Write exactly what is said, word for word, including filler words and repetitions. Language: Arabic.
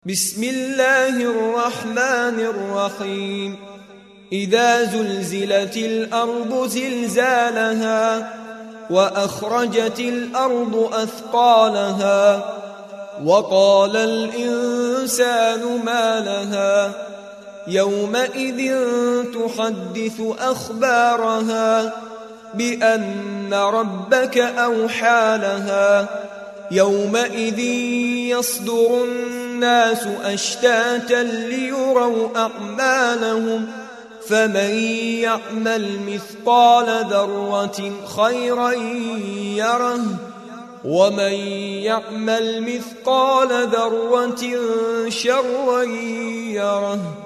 بسم الله الرحمن الرحيم إذا زلزلت الأرض زلزالها وأخرجت الأرض أثقالها وقال الإنسان ما لها يومئذ تحدث أخبارها بأن ربك أوحى لها يومئذ يصدر الناس أشتاتا ليروا أعمالهم فمن يعمل مثقال ذرة خيرا يره ومن يعمل مثقال ذرة شرا يره.